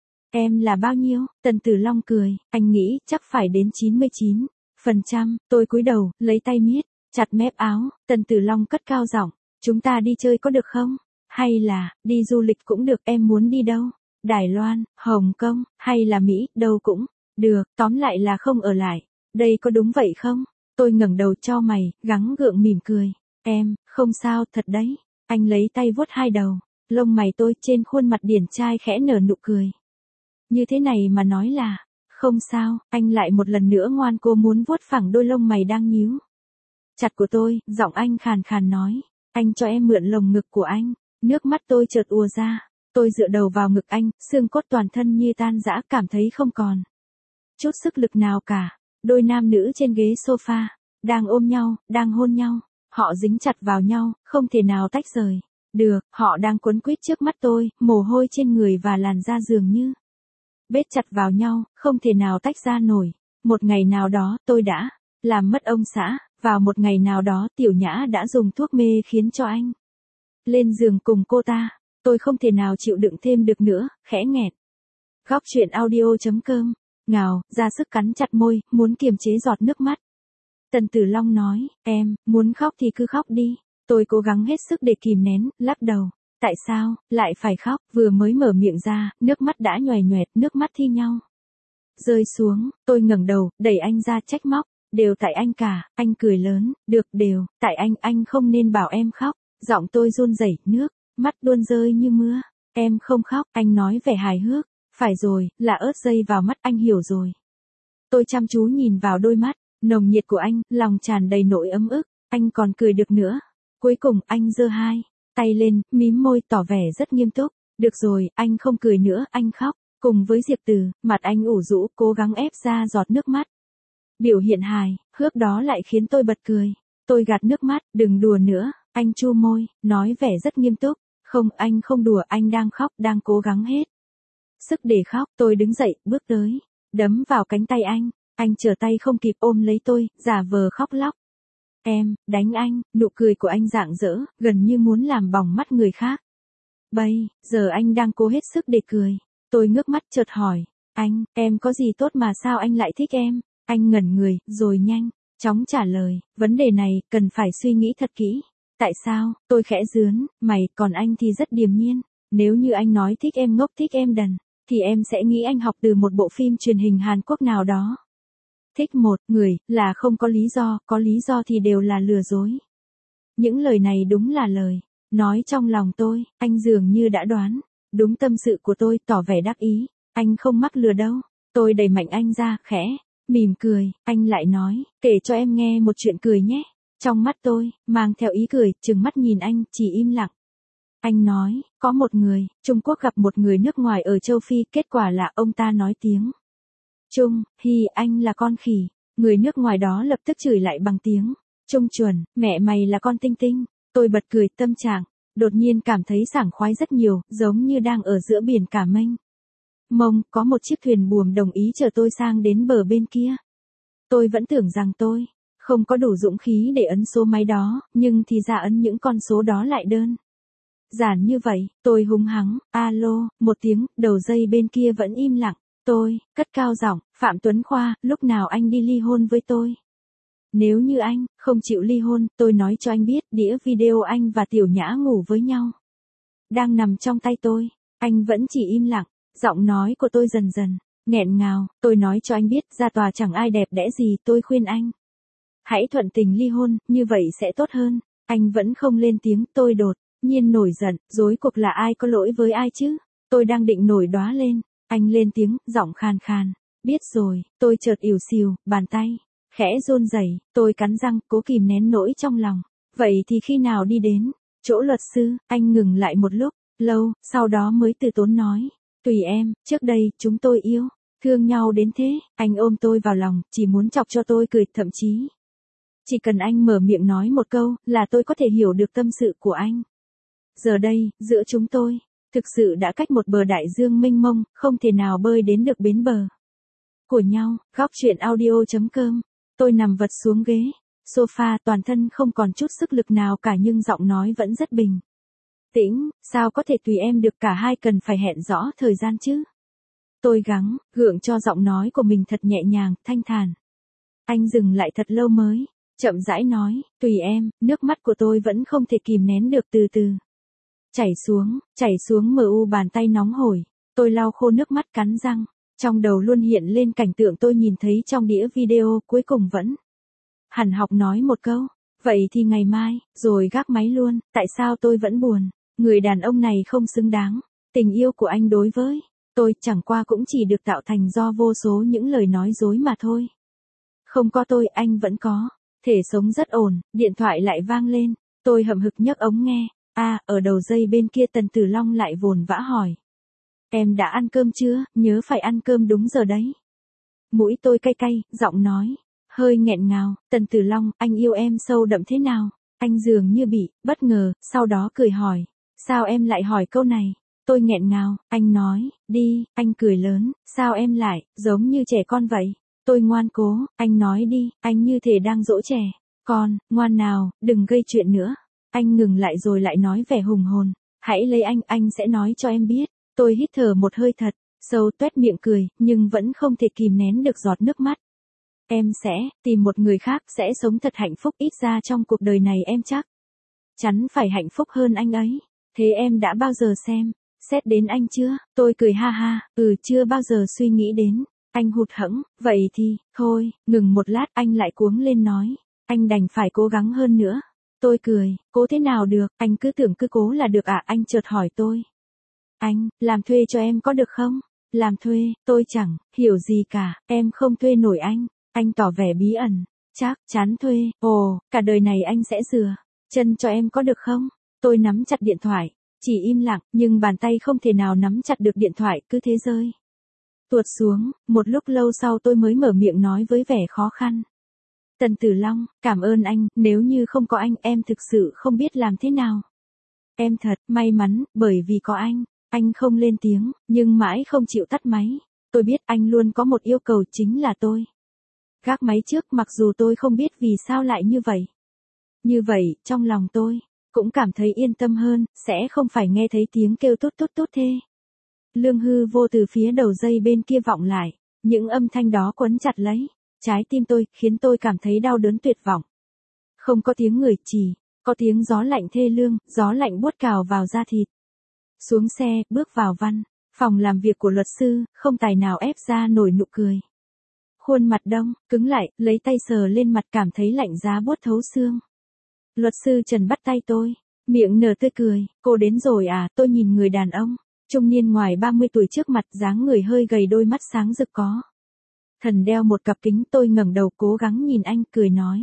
em là bao nhiêu? Tần Tử Long cười, anh nghĩ chắc phải đến chín mươi chín phần trăm. Tôi cúi đầu, lấy tay miết chặt mép áo. Tần Tử Long cất cao giọng, chúng ta đi chơi có được không? Hay là, đi du lịch cũng được, em muốn đi đâu? Đài Loan, Hồng Kông, hay là Mỹ, đâu cũng được, tóm lại là không ở lại. Đây có đúng vậy không? Tôi ngẩng đầu chau mày, gắng gượng mỉm cười. Em, không sao, thật đấy. Anh lấy tay vuốt hai đầu lông mày tôi, trên khuôn mặt điển trai khẽ nở nụ cười. Như thế này mà nói là không sao, anh lại một lần nữa ngoan cố muốn vuốt phẳng đôi lông mày đang nhíu chặt của tôi, giọng anh khàn khàn nói, anh cho em mượn lồng ngực của anh. Nước mắt tôi chợt ùa ra. Tôi dựa đầu vào ngực anh, xương cốt toàn thân như tan rã, cảm thấy không còn chút sức lực nào cả. Đôi nam nữ trên ghế sofa, đang ôm nhau, đang hôn nhau. Họ dính chặt vào nhau, không thể nào tách rời được. Họ đang quấn quýt trước mắt tôi, mồ hôi trên người và làn da dường như bết chặt vào nhau, không thể nào tách ra nổi. Một ngày nào đó, tôi đã làm mất ông xã. Vào một ngày nào đó, Tiểu Nhã đã dùng thuốc mê khiến cho anh lên giường cùng cô ta. Tôi không thể nào chịu đựng thêm được nữa, khẽ nghẹn. Góc chuyện audio chấm com, ngào, ra sức cắn chặt môi, muốn kiềm chế giọt nước mắt. Tần Tử Long nói, em, muốn khóc thì cứ khóc đi. Tôi cố gắng hết sức để kìm nén, lắc đầu. Tại sao, lại phải khóc, vừa mới mở miệng ra, nước mắt đã nhoè nhoẹt, nước mắt thi nhau rơi xuống. Tôi ngẩng đầu, đẩy anh ra trách móc. Đều tại anh cả. Anh cười lớn, được, đều, tại anh, anh không nên bảo em khóc. Giọng tôi run rẩy, nước mắt luôn rơi như mưa. Em không khóc, anh nói vẻ hài hước. Phải rồi, là ớt dây vào mắt, anh hiểu rồi. Tôi chăm chú nhìn vào đôi mắt nồng nhiệt của anh, lòng tràn đầy nỗi ấm ức. Anh còn cười được nữa. Cuối cùng, anh giơ hai tay lên, mím môi tỏ vẻ rất nghiêm túc. Được rồi, anh không cười nữa, anh khóc. Cùng với Diệp Từ, mặt anh ủ rũ, cố gắng ép ra giọt nước mắt. Biểu hiện hài hước đó lại khiến tôi bật cười. Tôi gạt nước mắt, đừng đùa nữa. Anh chu môi, nói vẻ rất nghiêm túc. Không, anh không đùa, anh đang khóc, đang cố gắng hết sức để khóc. Tôi đứng dậy, bước tới, đấm vào cánh tay anh. Anh trở tay không kịp ôm lấy tôi, giả vờ khóc lóc. Em, đánh anh, nụ cười của anh rạng rỡ, gần như muốn làm bỏng mắt người khác. Bây giờ anh đang cố hết sức để cười. Tôi ngước mắt chợt hỏi, anh, em có gì tốt mà sao anh lại thích em? Anh ngẩn người, rồi nhanh chóng trả lời, vấn đề này cần phải suy nghĩ thật kỹ. Tại sao? Tôi khẽ rướn mày, còn anh thì rất điềm nhiên. Nếu như anh nói thích em ngốc thích em đần, thì em sẽ nghĩ anh học từ một bộ phim truyền hình Hàn Quốc nào đó. Thích một người là không có lý do, có lý do thì đều là lừa dối. Những lời này đúng là lời nói trong lòng tôi, anh dường như đã đoán đúng tâm sự của tôi, tỏ vẻ đắc ý. Anh không mắc lừa đâu. Tôi đẩy mạnh anh ra, khẽ mỉm cười, anh lại nói, kể cho em nghe một chuyện cười nhé. Trong mắt tôi mang theo ý cười, trừng mắt nhìn anh, chỉ im lặng. Anh nói, có một người Trung Quốc gặp một người nước ngoài ở châu Phi, kết quả là ông ta nói tiếng Trung, hi anh là con khỉ. Người nước ngoài đó lập tức chửi lại bằng tiếng Trung chuẩn, mẹ mày là con tinh tinh. Tôi bật cười, tâm trạng đột nhiên cảm thấy sảng khoái rất nhiều, giống như đang ở giữa biển cả mênh mông, có một chiếc thuyền buồm đồng ý chở tôi sang đến bờ bên kia. Tôi vẫn tưởng rằng tôi không có đủ dũng khí để ấn số máy đó, nhưng thì ra ấn những con số đó lại đơn giản như vậy. Tôi húng hắng, alo, một tiếng, đầu dây bên kia vẫn im lặng. Tôi cất cao giọng, Phạm Tuấn Khoa, lúc nào anh đi ly hôn với tôi? Nếu như anh không chịu ly hôn, tôi nói cho anh biết, đĩa video anh và Tiểu Nhã ngủ với nhau đang nằm trong tay tôi. Anh vẫn chỉ im lặng, giọng nói của tôi dần dần nghẹn ngào. Tôi nói cho anh biết, ra tòa chẳng ai đẹp đẽ gì, tôi khuyên anh hãy thuận tình ly hôn, như vậy sẽ tốt hơn. Anh vẫn không lên tiếng. Tôi đột nhiên nổi giận, rối cuộc là ai có lỗi với ai chứ? Tôi đang định nổi đoá lên, anh lên tiếng, giọng khàn khàn, biết rồi. Tôi chợt ỉu xìu, bàn tay khẽ run rẩy. Tôi cắn răng, cố kìm nén nỗi trong lòng. Vậy thì khi nào đi đến chỗ luật sư? Anh ngừng lại một lúc lâu, sau đó mới từ tốn nói, tùy em, trước đây chúng tôi yêu thương nhau đến thế. Anh ôm tôi vào lòng, chỉ muốn chọc cho tôi cười, thậm chí chỉ cần anh mở miệng nói một câu là tôi có thể hiểu được tâm sự của anh. Giờ đây, giữa chúng tôi thực sự đã cách một bờ đại dương mênh mông, không thể nào bơi đến được bến bờ của nhau. Góc truyện audio chấm com. Tôi nằm vật xuống ghế sofa, toàn thân không còn chút sức lực nào cả, nhưng giọng nói vẫn rất bình tĩnh. Sao có thể tùy em được, cả hai cần phải hẹn rõ thời gian chứ. Tôi gắng gượng cho giọng nói của mình thật nhẹ nhàng, thanh thản. Anh dừng lại thật lâu mới chậm rãi nói, tùy em. Nước mắt của tôi vẫn không thể kìm nén được, từ từ chảy xuống, chảy xuống mờ u bàn tay nóng hổi. Tôi lau khô nước mắt, cắn răng. Trong đầu luôn hiện lên cảnh tượng tôi nhìn thấy trong đĩa video, cuối cùng vẫn hằn học nói một câu, vậy thì ngày mai, rồi gác máy luôn. Tại sao tôi vẫn buồn? Người đàn ông này không xứng đáng. Tình yêu của anh đối với tôi chẳng qua cũng chỉ được tạo thành do vô số những lời nói dối mà thôi. Không có tôi, anh vẫn có thể sống rất ổn. Điện thoại lại vang lên. Tôi hậm hực nhấc ống nghe. A, à, ở đầu dây bên kia Tần Tử Long lại vồn vã hỏi, em đã ăn cơm chưa? Nhớ phải ăn cơm đúng giờ đấy. Mũi tôi cay cay, giọng nói hơi nghẹn ngào. Tần Tử Long, anh yêu em sâu đậm thế nào? Anh dường như bị bất ngờ, sau đó cười hỏi, sao em lại hỏi câu này? Tôi nghẹn ngào. Anh nói, đi. Anh cười lớn, sao em lại giống như trẻ con vậy? Tôi ngoan cố. Anh nói đi. Anh như thể đang dỗ trẻ con. Ngoan nào, đừng gây chuyện nữa. Anh ngừng lại rồi lại nói vẻ hùng hồn, hãy lấy anh, anh sẽ nói cho em biết. Tôi hít thở một hơi thật sâu, toét miệng cười, nhưng vẫn không thể kìm nén được giọt nước mắt. Em sẽ tìm một người khác, sẽ sống thật hạnh phúc, ít ra trong cuộc đời này em chắc chắn phải hạnh phúc hơn anh ấy. Thế em đã bao giờ xem xét đến anh chưa? Tôi cười ha ha, ừ, chưa bao giờ suy nghĩ đến. Anh hụt hẫng, vậy thì, thôi. Ngừng một lát, anh lại cuống lên nói, anh đành phải cố gắng hơn nữa. Tôi cười, cố thế nào được, anh cứ tưởng cứ cố là được à? Anh chợt hỏi tôi, anh, làm thuê cho em có được không? Làm thuê? Tôi chẳng hiểu gì cả, em không thuê nổi anh. Anh tỏ vẻ bí ẩn, chắc chắn thuê. Ồ, cả đời này anh sẽ rửa chân cho em có được không? Tôi nắm chặt điện thoại, chỉ im lặng, nhưng bàn tay không thể nào nắm chặt được điện thoại, cứ thế rơi tuột xuống. Một lúc lâu sau tôi mới mở miệng nói với vẻ khó khăn, Tần Tử Long, cảm ơn anh, nếu như không có anh, em thực sự không biết làm thế nào. Em thật may mắn, bởi vì có anh. Anh không lên tiếng, nhưng mãi không chịu tắt máy. Tôi biết anh luôn có một yêu cầu, chính là tôi gác máy trước, mặc dù tôi không biết vì sao lại như vậy. Như vậy, trong lòng tôi cũng cảm thấy yên tâm hơn, sẽ không phải nghe thấy tiếng kêu tốt tốt tốt thê. Lương hư vô từ phía đầu dây bên kia vọng lại, những âm thanh đó quấn chặt lấy trái tim tôi, khiến tôi cảm thấy đau đớn tuyệt vọng. Không có tiếng người, chỉ có tiếng gió lạnh thê lương, gió lạnh buốt cào vào da thịt. Xuống xe, bước vào văn phòng làm việc của luật sư, không tài nào ép ra nổi nụ cười. Khuôn mặt đông, cứng lại, lấy tay sờ lên mặt cảm thấy lạnh giá buốt thấu xương. Luật sư Trần bắt tay tôi, miệng nở tươi cười, cô đến rồi à, tôi nhìn người đàn ông, trung niên ngoài ba mươi tuổi trước mặt, dáng người hơi gầy, đôi mắt sáng rực có thần đeo một cặp kính. Tôi ngẩng đầu cố gắng nhìn anh, cười nói.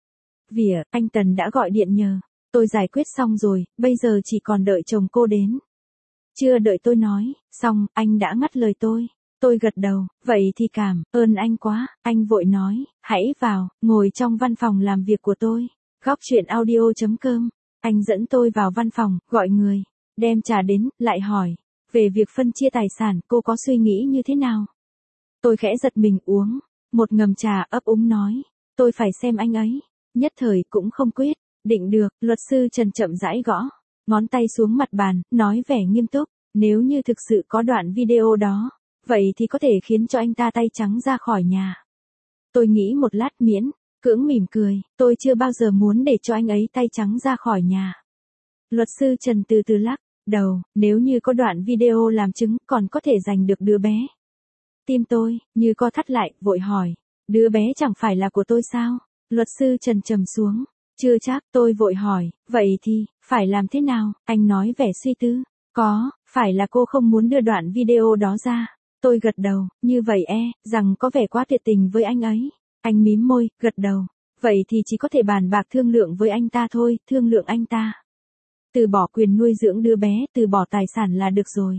Vỉa, anh Tần đã gọi điện nhờ, tôi giải quyết xong rồi, bây giờ chỉ còn đợi chồng cô đến. Chưa đợi tôi nói xong, anh đã ngắt lời tôi. Tôi gật đầu, vậy thì cảm ơn anh quá. Anh vội nói, hãy vào, ngồi trong văn phòng làm việc của tôi. Góc chuyện audio chấm com. Anh dẫn tôi vào văn phòng, gọi người, đem trà đến, lại hỏi. Về việc phân chia tài sản, cô có suy nghĩ như thế nào? Tôi khẽ giật mình, uống một ngầm trà, ấp úng nói. Tôi phải xem anh ấy. Nhất thời cũng không quyết định được. Luật sư Trần chậm rãi gõ ngón tay xuống mặt bàn, nói vẻ nghiêm túc. Nếu như thực sự có đoạn video đó, vậy thì có thể khiến cho anh ta tay trắng ra khỏi nhà. Tôi nghĩ một lát, miễn cưỡng mỉm cười. Tôi chưa bao giờ muốn để cho anh ấy tay trắng ra khỏi nhà. Luật sư Trần từ từ lắc đầu. Nếu như có đoạn video làm chứng, còn có thể giành được đứa bé. Tim tôi như co thắt lại, vội hỏi. Đứa bé chẳng phải là của tôi sao? Luật sư Trần trầm xuống. Chưa chắc. Tôi vội hỏi. Vậy thì, phải làm thế nào? Anh nói vẻ suy tư. Có, phải là cô không muốn đưa đoạn video đó ra? Tôi gật đầu. Như vậy e, rằng có vẻ quá tuyệt tình với anh ấy. Anh mím môi, gật đầu. Vậy thì chỉ có thể bàn bạc thương lượng với anh ta thôi, thương lượng anh ta. Từ bỏ quyền nuôi dưỡng đứa bé, từ bỏ tài sản là được rồi.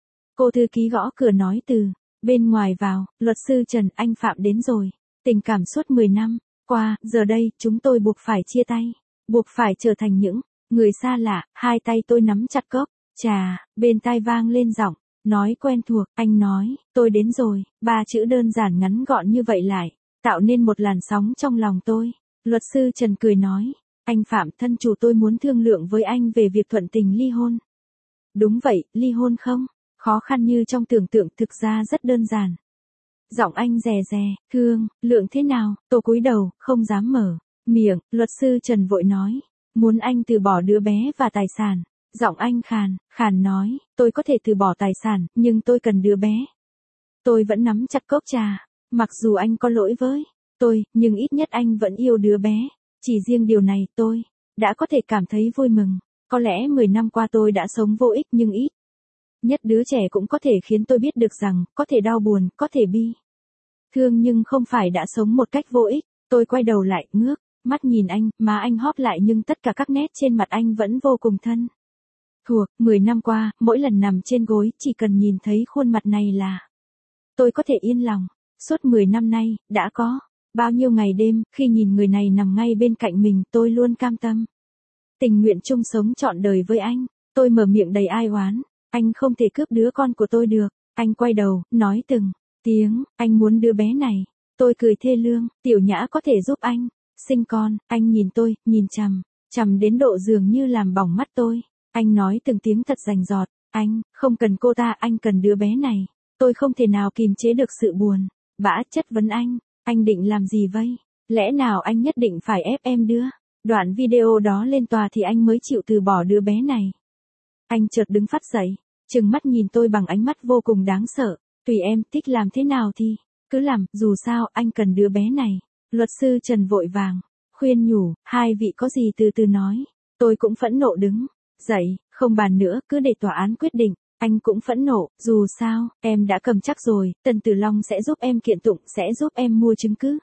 Cô thư ký gõ cửa nói từ bên ngoài vào. Luật sư Trần, anh Phạm đến rồi. Tình cảm suốt mười năm qua, giờ đây, chúng tôi buộc phải chia tay. Buộc phải trở thành những người xa lạ. Hai tay tôi nắm chặt cốc trà, bên tai vang lên giọng nói quen thuộc. Anh nói, tôi đến rồi. Ba chữ đơn giản ngắn gọn như vậy lại tạo nên một làn sóng trong lòng tôi. Luật sư Trần cười nói. Anh Phạm, thân chủ tôi muốn thương lượng với anh về việc thuận tình ly hôn. Đúng vậy, ly hôn không khó khăn như trong tưởng tượng, thực ra rất đơn giản. Giọng anh rè rè. Thương lượng thế nào? Tôi cúi đầu, không dám mở miệng. Luật sư Trần vội nói. Muốn anh từ bỏ đứa bé và tài sản. Giọng anh khàn, khàn nói. Tôi có thể từ bỏ tài sản, nhưng tôi cần đứa bé. Tôi vẫn nắm chặt cốc trà. Mặc dù anh có lỗi với tôi, nhưng ít nhất anh vẫn yêu đứa bé. Chỉ riêng điều này, tôi đã có thể cảm thấy vui mừng. Có lẽ mười năm qua tôi đã sống vô ích, nhưng ít nhất đứa trẻ cũng có thể khiến tôi biết được rằng, có thể đau buồn, có thể bi thương, nhưng không phải đã sống một cách vô ích. Tôi quay đầu lại, ngước mắt nhìn anh, má anh hóp lại nhưng tất cả các nét trên mặt anh vẫn vô cùng thân thuộc. Mười năm qua, mỗi lần nằm trên gối, chỉ cần nhìn thấy khuôn mặt này là tôi có thể yên lòng. Suốt mười năm nay, đã có bao nhiêu ngày đêm, khi nhìn người này nằm ngay bên cạnh mình, tôi luôn cam tâm tình nguyện chung sống trọn đời với anh. Tôi mở miệng đầy ai oán. Anh không thể cướp đứa con của tôi được. Anh quay đầu, nói từng tiếng, anh muốn đứa bé này. Tôi cười thê lương. Tiểu Nhã có thể giúp anh sinh con. Anh nhìn tôi, nhìn chằm chằm đến độ dường như làm bỏng mắt tôi. Anh nói từng tiếng thật rành rọt. Anh không cần cô ta, anh cần đứa bé này. Tôi không thể nào kìm chế được sự buồn bã, chất vấn anh. Anh định làm gì vậy? Lẽ nào anh nhất định phải ép em đưa đoạn video đó lên tòa thì anh mới chịu từ bỏ đứa bé này? Anh chợt đứng phát dậy, trừng mắt nhìn tôi bằng ánh mắt vô cùng đáng sợ. Tùy em, thích làm thế nào thì cứ làm, dù sao anh cần đứa bé này. Luật sư Trần vội vàng khuyên nhủ. Hai vị có gì từ từ nói. Tôi cũng phẫn nộ đứng dậy, không bàn nữa, cứ để tòa án quyết định. Anh cũng phẫn nộ, dù sao, em đã cầm chắc rồi, Tần Tử Long sẽ giúp em kiện tụng, sẽ giúp em mua chứng cứ.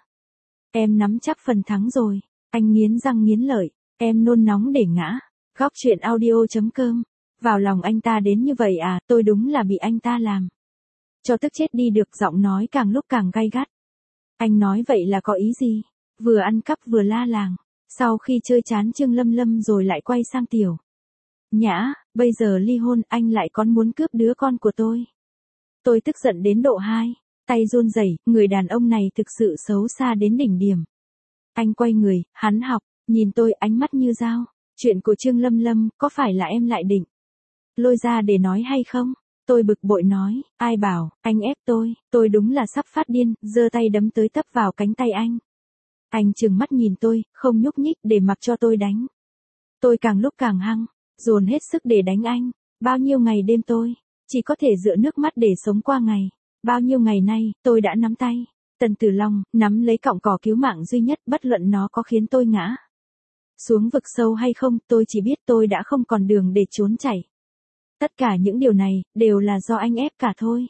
Em nắm chắc phần thắng rồi. Anh nghiến răng nghiến lợi. Em nôn nóng để ngã. Góc chuyện audio chấm com. Vào lòng anh ta đến như vậy à, tôi đúng là bị anh ta làm cho tức chết đi được. Giọng nói càng lúc càng gay gắt. Anh nói vậy là có ý gì? Vừa ăn cắp vừa la làng. Sau khi chơi chán Trương Lâm Lâm rồi lại quay sang Tiểu Nhã, bây giờ ly hôn, anh lại còn muốn cướp đứa con của tôi. Tôi tức giận đến độ hai tay run rẩy. Người đàn ông này thực sự xấu xa đến đỉnh điểm. Anh quay người, hắn học nhìn tôi, ánh mắt như dao Chuyện của Trương Lâm Lâm, có phải là em lại định lôi ra để nói hay không? Tôi bực bội nói, ai bảo, anh ép tôi, tôi đúng là sắp phát điên, giơ tay đấm tới tấp vào cánh tay anh. Anh trừng mắt nhìn tôi, không nhúc nhích để mặc cho tôi đánh. Tôi càng lúc càng hăng, dồn hết sức để đánh anh. Bao nhiêu ngày đêm tôi chỉ có thể dựa nước mắt để sống qua ngày. Bao nhiêu ngày nay, tôi đã nắm tay Tần Tử Long, nắm lấy cọng cỏ cứu mạng duy nhất, bất luận nó có khiến tôi ngã xuống vực sâu hay không, tôi chỉ biết tôi đã không còn đường để trốn chạy. Tất cả những điều này, đều là do anh ép cả thôi.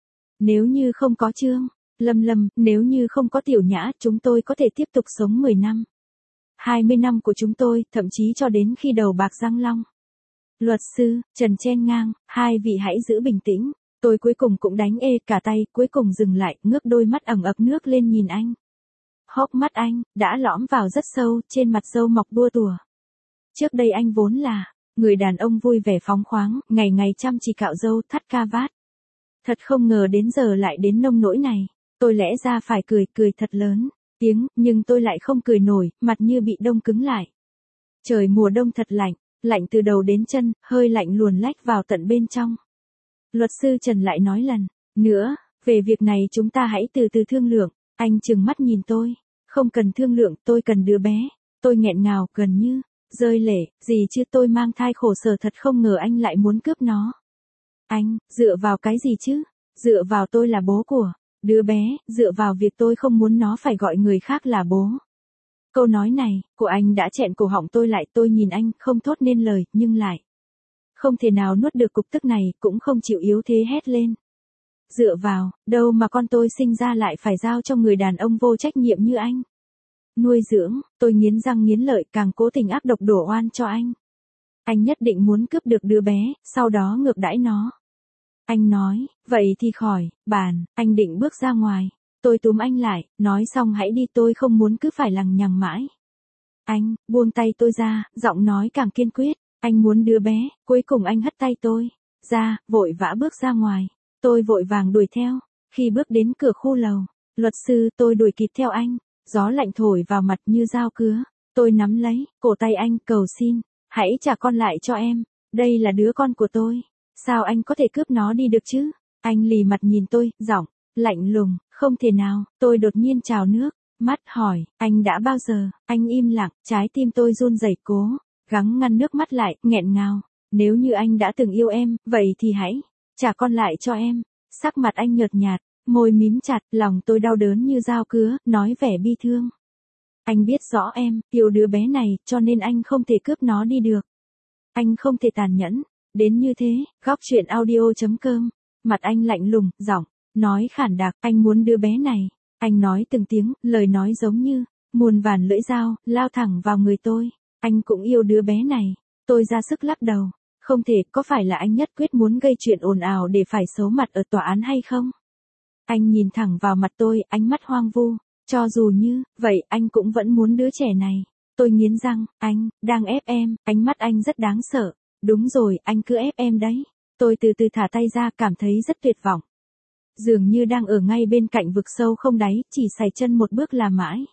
Nếu như không có Trương Lâm Lâm, nếu như không có Tiểu Nhã, chúng tôi có thể tiếp tục sống mười năm. hai mươi năm của chúng tôi, thậm chí cho đến khi đầu bạc răng long. Luật sư, Trần chen ngang, hai vị hãy giữ bình tĩnh. Tôi cuối cùng cũng đánh ê cả tay, cuối cùng dừng lại, ngước đôi mắt ẩn ực nước lên nhìn anh. Hốc mắt anh, đã lõm vào rất sâu, trên mặt râu mọc đua tùa. Trước đây anh vốn là người đàn ông vui vẻ phóng khoáng, ngày ngày chăm chỉ cạo râu, thắt ca vát. Thật không ngờ đến giờ lại đến nông nỗi này. Tôi lẽ ra phải cười, cười thật lớn tiếng, nhưng tôi lại không cười nổi, mặt như bị đông cứng lại. Trời mùa đông thật lạnh, lạnh từ đầu đến chân, hơi lạnh luồn lách vào tận bên trong. Luật sư Trần lại nói lần nữa, về việc này chúng ta hãy từ từ thương lượng. Anh trừng mắt nhìn tôi, không cần thương lượng, tôi cần đứa bé. Tôi nghẹn ngào, gần như rơi lệ, gì chứ, tôi mang thai khổ sở thật, không ngờ anh lại muốn cướp nó. Anh, dựa vào cái gì chứ? Dựa vào tôi là bố của đứa bé, dựa vào việc tôi không muốn nó phải gọi người khác là bố. Câu nói này của anh đã chẹn cổ họng tôi lại, tôi nhìn anh, không thốt nên lời, nhưng lại không thể nào nuốt được cục tức này, cũng không chịu yếu thế hét lên. Dựa vào, đâu mà con tôi sinh ra lại phải giao cho người đàn ông vô trách nhiệm như anh nuôi dưỡng. Tôi nghiến răng nghiến lợi, càng cố tình ác độc đổ oan cho anh. Anh nhất định muốn cướp được đứa bé, sau đó ngược đãi nó. Anh nói, vậy thì khỏi bàn. Anh định bước ra ngoài. Tôi túm anh lại, nói xong hãy đi, tôi không muốn cứ phải lằng nhằng mãi. Anh, buông tay tôi ra, giọng nói càng kiên quyết. Anh muốn đứa bé, cuối cùng anh hất tay tôi ra, vội vã bước ra ngoài. Tôi vội vàng đuổi theo. Khi bước đến cửa khu lầu, luật sư, tôi đuổi kịp theo anh. Gió lạnh thổi vào mặt như dao cứa. Tôi nắm lấy cổ tay anh, cầu xin, hãy trả con lại cho em. Đây là đứa con của tôi. Sao anh có thể cướp nó đi được chứ? Anh lì mặt nhìn tôi, giọng lạnh lùng, không thể nào. Tôi đột nhiên trào nước mắt, hỏi, anh đã bao giờ? Anh im lặng, trái tim tôi run rẩy, cố gắng ngăn nước mắt lại, nghẹn ngào. Nếu như anh đã từng yêu em, vậy thì hãy trả con lại cho em. Sắc mặt anh nhợt nhạt, môi mím chặt, lòng tôi đau đớn như dao cứa, nói vẻ bi thương. Anh biết rõ em yêu đứa bé này, cho nên anh không thể cướp nó đi được. Anh không thể tàn nhẫn đến như thế. Góc truyện audio chấm com. Mặt anh lạnh lùng, giọng nói khản đặc, anh muốn đứa bé này. Anh nói từng tiếng, lời nói giống như muôn vàn lưỡi dao, lao thẳng vào người tôi. Anh cũng yêu đứa bé này. Tôi ra sức lắc đầu. Không thể, có phải là anh nhất quyết muốn gây chuyện ồn ào để phải xấu mặt ở tòa án hay không? Anh nhìn thẳng vào mặt tôi, ánh mắt hoang vu. Cho dù như vậy, anh cũng vẫn muốn đứa trẻ này. Tôi nghiến răng, anh đang ép em. Ánh mắt anh rất đáng sợ. Đúng rồi, anh cứ ép em đấy. Tôi từ từ thả tay ra, cảm thấy rất tuyệt vọng. Dường như đang ở ngay bên cạnh vực sâu không đáy, chỉ sải chân một bước là mãi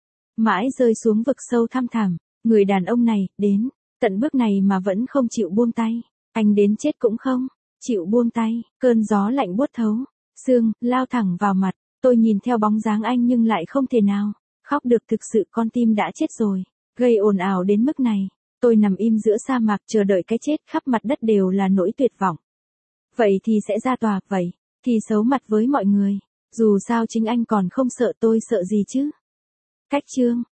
mãi rơi xuống vực sâu thăm thẳm. Người đàn ông này, đến tận bước này mà vẫn không chịu buông tay. Anh đến chết cũng không chịu buông tay. Cơn gió lạnh buốt thấu xương, lao thẳng vào mặt. Tôi nhìn theo bóng dáng anh nhưng lại không thể nào khóc được, thực sự con tim đã chết rồi. Gây ồn ào đến mức này. Tôi nằm im giữa sa mạc chờ đợi cái chết, khắp mặt đất đều là nỗi tuyệt vọng. Vậy thì sẽ ra tòa, vậy thì xấu mặt với mọi người. Dù sao chính anh còn không sợ, tôi sợ gì chứ? Cách chương